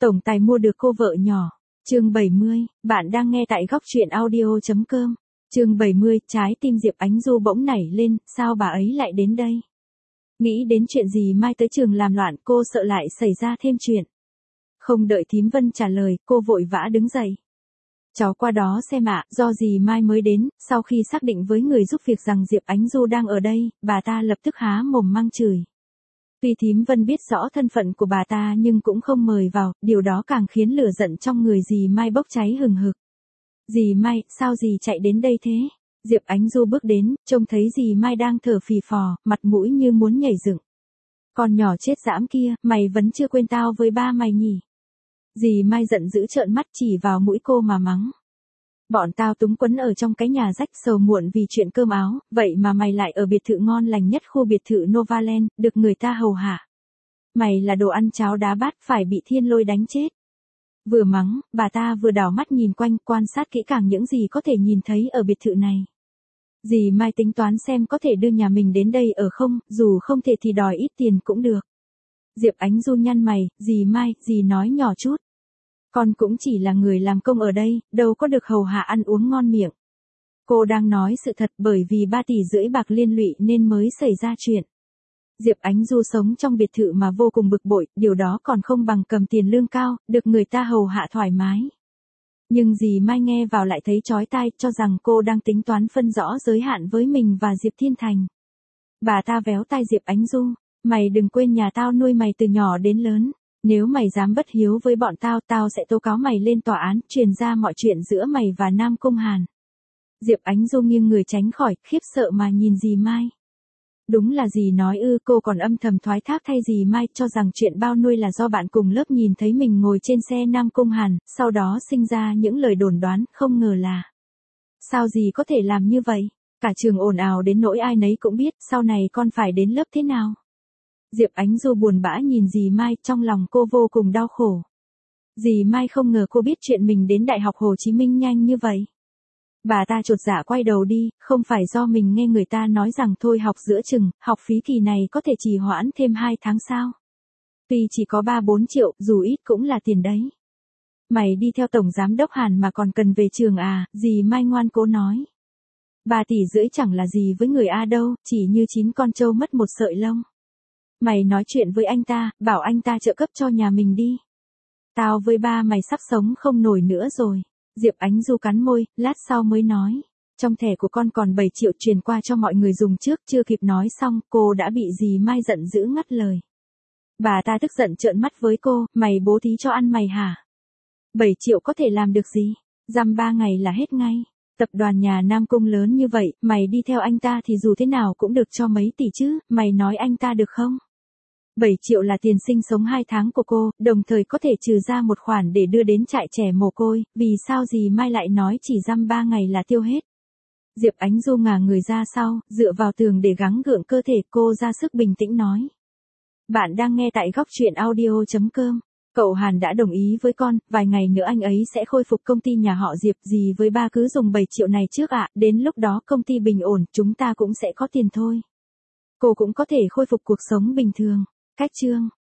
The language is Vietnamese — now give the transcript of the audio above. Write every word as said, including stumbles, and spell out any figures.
Tổng tài mua được cô vợ nhỏ. Chương bảy mươi, bạn đang nghe tại góc truyện audio chấm com. Chương bảy mươi, trái tim Diệp Ánh Du bỗng nảy lên, sao bà ấy lại đến đây? Nghĩ đến chuyện gì mai tới trường làm loạn, cô sợ lại xảy ra thêm chuyện. Không đợi thím Vân trả lời, cô vội vã đứng dậy. Cháu qua đó xem ạ, do dì Mai mới đến, sau khi xác định với người giúp việc rằng Diệp Ánh Du đang ở đây, bà ta lập tức há mồm mang chửi. Tuy thím Vân biết rõ thân phận của bà ta nhưng cũng không mời vào, điều đó càng khiến lửa giận trong người dì Mai bốc cháy hừng hực. Dì Mai, sao dì chạy đến đây thế? Diệp Ánh Du bước đến, trông thấy dì Mai đang thở phì phò, mặt mũi như muốn nhảy dựng. Con nhỏ chết dãm kia, mày vẫn chưa quên tao với ba mày nhỉ? Dì Mai giận dữ trợn mắt chỉ vào mũi cô mà mắng. Bọn tao túng quẫn ở trong cái nhà rách sầu muộn vì chuyện cơm áo, vậy mà mày lại ở biệt thự ngon lành nhất khu biệt thự Novaland, được người ta hầu hạ. Mày là đồ ăn cháo đá bát, phải bị thiên lôi đánh chết. Vừa mắng, bà ta vừa đảo mắt nhìn quanh, quan sát kỹ càng những gì có thể nhìn thấy ở biệt thự này. Dì Mai tính toán xem có thể đưa nhà mình đến đây ở không, dù không thể thì đòi ít tiền cũng được. Diệp Ánh Du nhăn mày, dì Mai, dì nói nhỏ chút. Con cũng chỉ là người làm công ở đây, đâu có được hầu hạ ăn uống ngon miệng. Cô đang nói sự thật, bởi vì ba tỷ rưỡi bạc liên lụy nên mới xảy ra chuyện. Diệp Ánh Du sống trong biệt thự mà vô cùng bực bội, điều đó còn không bằng cầm tiền lương cao, được người ta hầu hạ thoải mái. Nhưng dì Mai nghe vào lại thấy chói tai, cho rằng cô đang tính toán phân rõ giới hạn với mình và Diệp Thiên Thành. Bà ta véo tai Diệp Ánh Du, mày đừng quên nhà tao nuôi mày từ nhỏ đến lớn. Nếu mày dám bất hiếu với bọn tao, tao sẽ tố cáo mày lên tòa án, truyền ra mọi chuyện giữa mày và Nam Cung Hàn. Diệp Ánh Du nghiêng người tránh khỏi, khiếp sợ mà nhìn dì Mai. Đúng là dì nói ư, cô còn âm thầm thoái thác thay dì Mai, cho rằng chuyện bao nuôi là do bạn cùng lớp nhìn thấy mình ngồi trên xe Nam Cung Hàn, sau đó sinh ra những lời đồn đoán, không ngờ là. Sao dì có thể làm như vậy? Cả trường ồn ào đến nỗi ai nấy cũng biết, sau này con phải đến lớp thế nào? Diệp Ánh Du buồn bã nhìn dì Mai, trong lòng cô vô cùng đau khổ. Dì Mai không ngờ cô biết chuyện mình đến Đại học Hồ Chí Minh nhanh như vậy. Bà ta chột dạ quay đầu đi, không phải do mình nghe người ta nói rằng thôi học giữa chừng, học phí kỳ này có thể trì hoãn thêm hai tháng sao? Tuy chỉ có ba bốn triệu, dù ít cũng là tiền đấy. Mày đi theo Tổng Giám đốc Hàn mà còn cần về trường à, dì Mai ngoan cố nói. Ba tỷ rưỡi chẳng là gì với người A đâu, chỉ như chín con trâu mất một sợi lông. Mày nói chuyện với anh ta, bảo anh ta trợ cấp cho nhà mình đi. Tao với ba mày sắp sống không nổi nữa rồi. Diệp Ánh Du cắn môi, lát sau mới nói. Trong thẻ của con còn bảy triệu truyền qua cho mọi người dùng trước, chưa kịp nói xong, cô đã bị dì Mai giận dữ ngắt lời. Bà ta tức giận trợn mắt với cô, mày bố thí cho ăn mày hả? bảy triệu có thể làm được gì? Dăm ba ngày là hết ngay. Tập đoàn nhà Nam Cung lớn như vậy, mày đi theo anh ta thì dù thế nào cũng được cho mấy tỷ chứ, mày nói anh ta được không? bảy triệu là tiền sinh sống hai tháng của cô, đồng thời có thể trừ ra một khoản để đưa đến trại trẻ mồ côi, vì sao dì Mai lại nói chỉ dăm ba ngày là tiêu hết. Diệp Ánh Du ngả người ra sau, dựa vào tường để gắng gượng cơ thể, cô ra sức bình tĩnh nói. Bạn đang nghe tại góc truyện audio chấm com. Cậu Hàn đã đồng ý với con, vài ngày nữa anh ấy sẽ khôi phục công ty nhà họ Diệp, dì với ba cứ dùng bảy triệu này trước ạ, đến lúc đó công ty bình ổn, chúng ta cũng sẽ có tiền thôi. Cô cũng có thể khôi phục cuộc sống bình thường. Cách chương